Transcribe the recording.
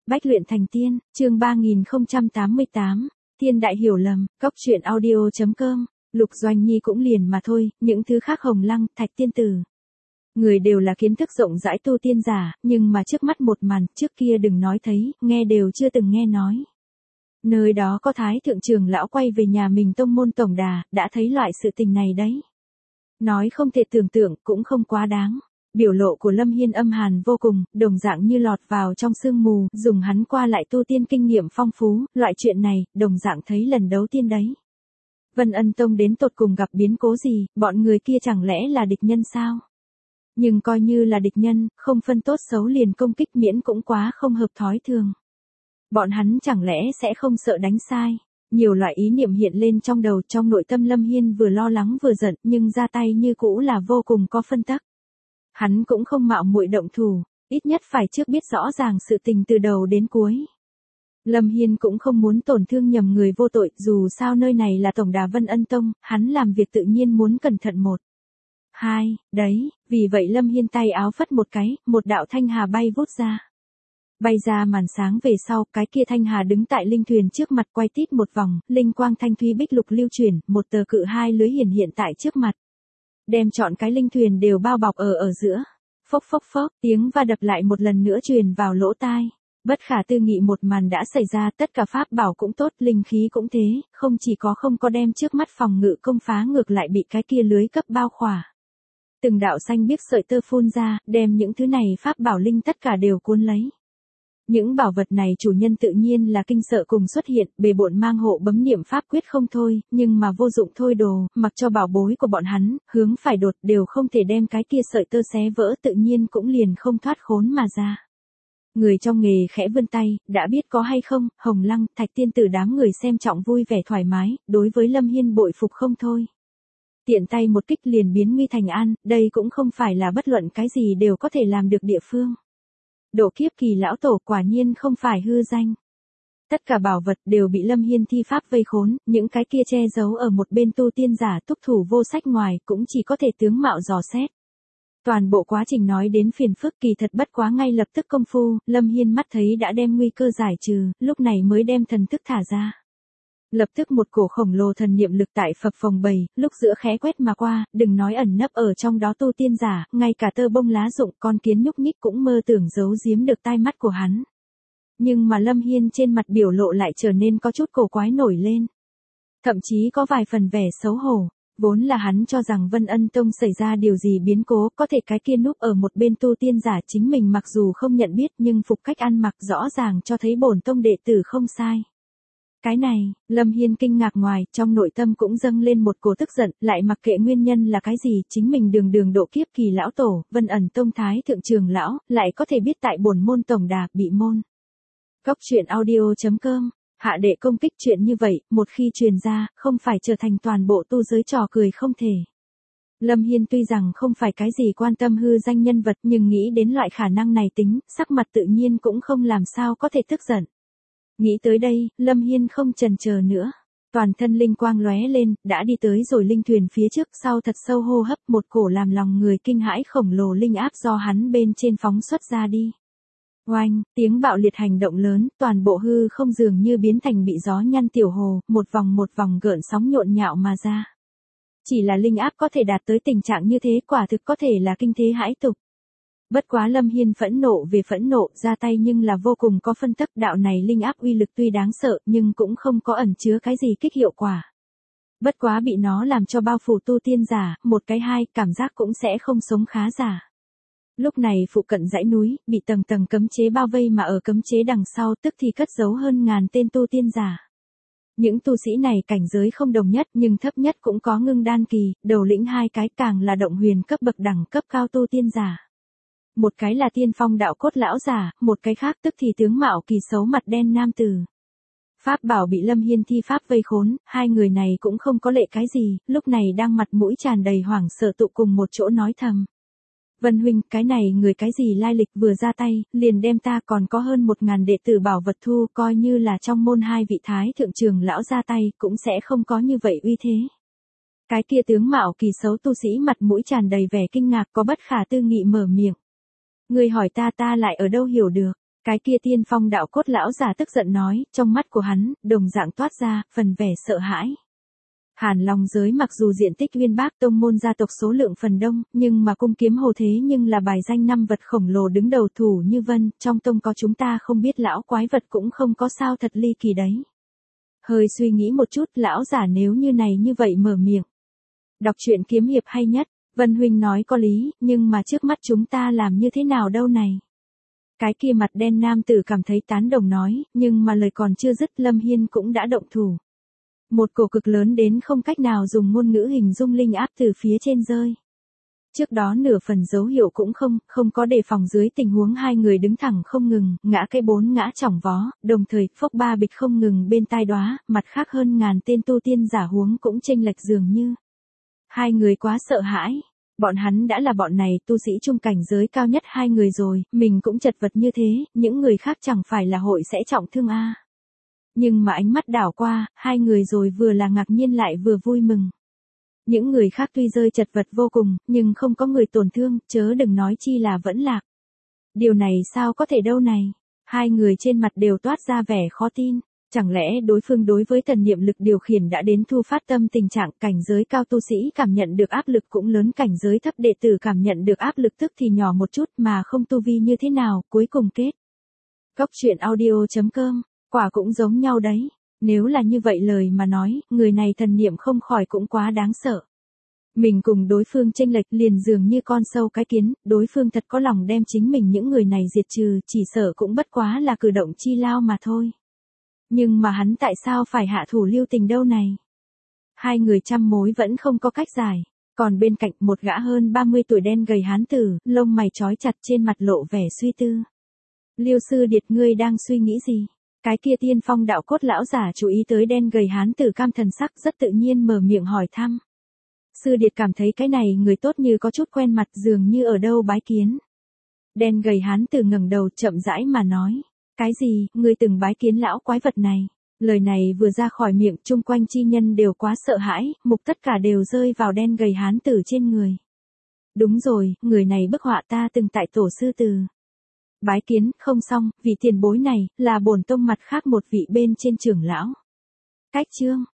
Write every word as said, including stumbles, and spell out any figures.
Bách luyện thành tiên, chương ba nghìn không trăm tám mươi tám, thiên đại hiểu lầm, cốc truyện audio chấm com, Lục Doanh Nhi cũng liền mà thôi, những thứ khác Hồng Lăng, Thạch Tiên Tử. Người đều là kiến thức rộng rãi tu tiên giả, nhưng mà trước mắt một màn, trước kia đừng nói thấy, nghe đều chưa từng nghe nói. Nơi đó có Thái Thượng Trưởng lão quay về nhà mình tông môn tổng đà, đã thấy loại sự tình này đấy. Nói không thể tưởng tượng, cũng không quá đáng. Biểu lộ của Lâm Hiên âm hàn vô cùng, đồng dạng như lọt vào trong sương mù, dùng hắn qua lại tu tiên kinh nghiệm phong phú, loại chuyện này, đồng dạng thấy lần đầu tiên đấy. Vân Ân Tông đến tột cùng gặp biến cố gì, bọn người kia chẳng lẽ là địch nhân sao? Nhưng coi như là địch nhân, không phân tốt xấu liền công kích miễn cũng quá không hợp thói thường. Bọn hắn chẳng lẽ sẽ không sợ đánh sai? Nhiều loại ý niệm hiện lên trong đầu, trong nội tâm Lâm Hiên vừa lo lắng vừa giận, nhưng ra tay như cũ là vô cùng có phân tắc. Hắn cũng không mạo muội động thủ, ít nhất phải trước biết rõ ràng sự tình từ đầu đến cuối. Lâm Hiên cũng không muốn tổn thương nhầm người vô tội, dù sao nơi này là tổng đà Vân Ân Tông, hắn làm việc tự nhiên muốn cẩn thận một. Hai, đấy, vì vậy Lâm Hiên tay áo phất một cái, một đạo thanh hà bay vút ra. Bay ra màn sáng về sau, cái kia thanh hà đứng tại linh thuyền trước mặt quay tít một vòng, linh quang thanh thúy bích lục lưu chuyển, một tờ cự hai lưới hiển hiện tại trước mặt. Đem chọn cái linh thuyền đều bao bọc ở ở giữa. Phốc phốc phốc, tiếng va đập lại một lần nữa truyền vào lỗ tai. Bất khả tư nghị một màn đã xảy ra, tất cả pháp bảo cũng tốt, linh khí cũng thế, không chỉ có không có đem trước mắt phòng ngự công phá ngược lại bị cái kia lưới cấp bao khỏa. Từng đạo xanh biếc sợi tơ phun ra, đem những thứ này pháp bảo linh tất cả đều cuốn lấy. Những bảo vật này chủ nhân tự nhiên là kinh sợ cùng xuất hiện, bề bộn mang hộ bấm niệm pháp quyết không thôi, nhưng mà vô dụng thôi đồ, mặc cho bảo bối của bọn hắn, hướng phải đột đều không thể đem cái kia sợi tơ xé vỡ, tự nhiên cũng liền không thoát khốn mà ra. Người trong nghề khẽ vươn tay, đã biết có hay không, Hồng Lăng, Thạch Tiên Tử đám người xem trọng vui vẻ thoải mái, đối với Lâm Hiên bội phục không thôi. Tiện tay một kích liền biến nguy thành an, đây cũng không phải là bất luận cái gì đều có thể làm được địa phương. Độ kiếp kỳ lão tổ quả nhiên không phải hư danh. Tất cả bảo vật đều bị Lâm Hiên thi pháp vây khốn, những cái kia che giấu ở một bên tu tiên giả túc thủ vô sách ngoài cũng chỉ có thể tướng mạo dò xét. Toàn bộ quá trình nói đến phiền phức kỳ thật bất quá ngay lập tức công phu, Lâm Hiên mắt thấy đã đem nguy cơ giải trừ, lúc này mới đem thần thức thả ra. Lập tức một cổ khổng lồ thần niệm lực tại phập phồng bầy, lúc giữa khẽ quét mà qua, đừng nói ẩn nấp ở trong đó tu tiên giả, ngay cả tơ bông lá rụng con kiến nhúc nhích cũng mơ tưởng giấu giếm được tai mắt của hắn. Nhưng mà Lâm Hiên trên mặt biểu lộ lại trở nên có chút cổ quái nổi lên. Thậm chí có vài phần vẻ xấu hổ, vốn là hắn cho rằng Vân Ân Tông xảy ra điều gì biến cố, có thể cái kia núp ở một bên tu tiên giả chính mình mặc dù không nhận biết nhưng phục cách ăn mặc rõ ràng cho thấy bổn tông đệ tử không sai. Cái này, Lâm Hiên kinh ngạc ngoài, trong nội tâm cũng dâng lên một cổ tức giận, lại mặc kệ nguyên nhân là cái gì, chính mình đường đường độ kiếp kỳ lão tổ, Vân Ẩn Tông Thái Thượng Trưởng lão, lại có thể biết tại bổn môn tổng đà, bị môn. Cốc truyện audio chấm com, hạ đệ công kích chuyện như vậy, một khi truyền ra, không phải trở thành toàn bộ tu giới trò cười không thể. Lâm Hiên tuy rằng không phải cái gì quan tâm hư danh nhân vật nhưng nghĩ đến loại khả năng này tính, sắc mặt tự nhiên cũng không làm sao có thể tức giận. Nghĩ tới đây, Lâm Hiên không chần chờ nữa. Toàn thân linh quang lóe lên, đã đi tới rồi linh thuyền phía trước, sau thật sâu hô hấp một cổ làm lòng người kinh hãi khổng lồ linh áp do hắn bên trên phóng xuất ra đi. Oanh, tiếng bạo liệt hành động lớn, toàn bộ hư không dường như biến thành bị gió nhăn tiểu hồ, một vòng một vòng gợn sóng nhộn nhạo mà ra. Chỉ là linh áp có thể đạt tới tình trạng như thế quả thực có thể là kinh thế hãi tục. Bất quá Lâm Hiên phẫn nộ về phẫn nộ, ra tay nhưng là vô cùng có phân tắc, đạo này linh áp uy lực tuy đáng sợ nhưng cũng không có ẩn chứa cái gì kích hiệu quả. Bất quá bị nó làm cho bao phủ tu tiên giả, một cái hai, cảm giác cũng sẽ không sống khá giả. Lúc này phụ cận dãy núi, bị tầng tầng cấm chế bao vây mà ở cấm chế đằng sau tức thì cất giấu hơn ngàn tên tu tiên giả. Những tu sĩ này cảnh giới không đồng nhất nhưng thấp nhất cũng có ngưng đan kỳ, đầu lĩnh hai cái càng là động huyền cấp bậc đẳng cấp cao tu tiên giả. Một cái là tiên phong đạo cốt lão giả, một cái khác tức thì tướng mạo kỳ xấu mặt đen nam tử. Pháp bảo bị Lâm Hiên thi pháp vây khốn, hai người này cũng không có lệ cái gì, lúc này đang mặt mũi tràn đầy hoảng sợ tụ cùng một chỗ nói thầm. Vân huynh, cái này người cái gì lai lịch vừa ra tay, liền đem ta còn có hơn một ngàn đệ tử bảo vật thu, coi như là trong môn hai vị Thái Thượng Trưởng lão ra tay, cũng sẽ không có như vậy uy thế. Cái kia tướng mạo kỳ xấu tu sĩ mặt mũi tràn đầy vẻ kinh ngạc có bất khả tư nghị mở miệng. Người hỏi ta ta lại ở đâu hiểu được, Cái kia tiên phong đạo cốt lão giả tức giận nói, trong mắt của hắn, đồng dạng toát ra, phần vẻ sợ hãi. Hàn Long giới mặc dù diện tích uyên bác tông môn gia tộc số lượng phần đông, nhưng mà cung kiếm hồ thế nhưng là bài danh năm vật khổng lồ đứng đầu thủ như vân, trong tông có chúng ta không biết lão quái vật cũng không có sao thật ly kỳ đấy. Hơi suy nghĩ một chút, lão giả nếu như này như vậy mở miệng. Đọc truyện kiếm hiệp hay nhất, Vân huynh nói có lý, nhưng mà trước mắt chúng ta làm như thế nào đâu này. Cái kia mặt đen nam tử cảm thấy tán đồng nói, nhưng mà lời còn chưa dứt Lâm Hiên cũng đã động thủ. Một cổ cực lớn đến không cách nào dùng ngôn ngữ hình dung linh áp từ phía trên rơi. Trước đó nửa phần dấu hiệu cũng không, không có đề phòng dưới tình huống hai người đứng thẳng không ngừng, ngã cái bốn ngã chỏng vó, đồng thời phốc ba bịch không ngừng bên tai đóa, mặt khác hơn ngàn tên tu tiên giả huống cũng chênh lệch dường như. Hai người quá sợ hãi. Bọn hắn đã là bọn này tu sĩ trung cảnh giới cao nhất hai người rồi, mình cũng chật vật như thế, những người khác chẳng phải là hội sẽ trọng thương a. À. Nhưng mà ánh mắt đảo qua, hai người rồi vừa là ngạc nhiên lại vừa vui mừng. Những người khác tuy rơi chật vật vô cùng, nhưng không có người tổn thương, chớ đừng nói chi là vẫn lạc. Điều này sao có thể đâu này? Hai người trên mặt đều toát ra vẻ khó tin. Chẳng lẽ đối phương đối với thần niệm lực điều khiển đã đến thu phát tâm tình trạng cảnh giới cao tu sĩ cảm nhận được áp lực cũng lớn, cảnh giới thấp đệ tử cảm nhận được áp lực tức thì nhỏ một chút mà không tu vi như thế nào, cuối cùng kết. Góc truyện audio chấm com, quả cũng giống nhau đấy. Nếu là như vậy lời mà nói, người này thần niệm không khỏi cũng quá đáng sợ. Mình cùng đối phương chênh lệch liền dường như con sâu cái kiến, đối phương thật có lòng đem chính mình những người này diệt trừ, chỉ sợ cũng bất quá là cử động chi lao mà thôi. Nhưng mà hắn tại sao phải hạ thủ lưu tình đâu này? Hai người trăm mối vẫn không có cách giải. Còn bên cạnh một gã hơn ba mươi tuổi đen gầy hán tử, lông mày trói chặt trên mặt lộ vẻ suy tư. Liêu sư điệt ngươi đang suy nghĩ gì? Cái kia tiên phong đạo cốt lão giả chú ý tới đen gầy hán tử cam thần sắc rất tự nhiên mở miệng hỏi thăm. Sư điệt cảm thấy cái này người tốt như có chút quen mặt dường như ở đâu bái kiến. Đen gầy hán tử ngẩng đầu chậm rãi mà nói. Cái gì, ngươi từng bái kiến lão quái vật này? Lời này vừa ra khỏi miệng chung quanh chi nhân đều quá sợ hãi, mục tất cả đều rơi vào đen gầy hán tử trên người. Đúng rồi, người này bức họa ta từng tại tổ sư từ. Bái kiến, không xong, vị tiền bối này, là bổn tông mặt khác một vị bên trên trưởng lão. Cách chương,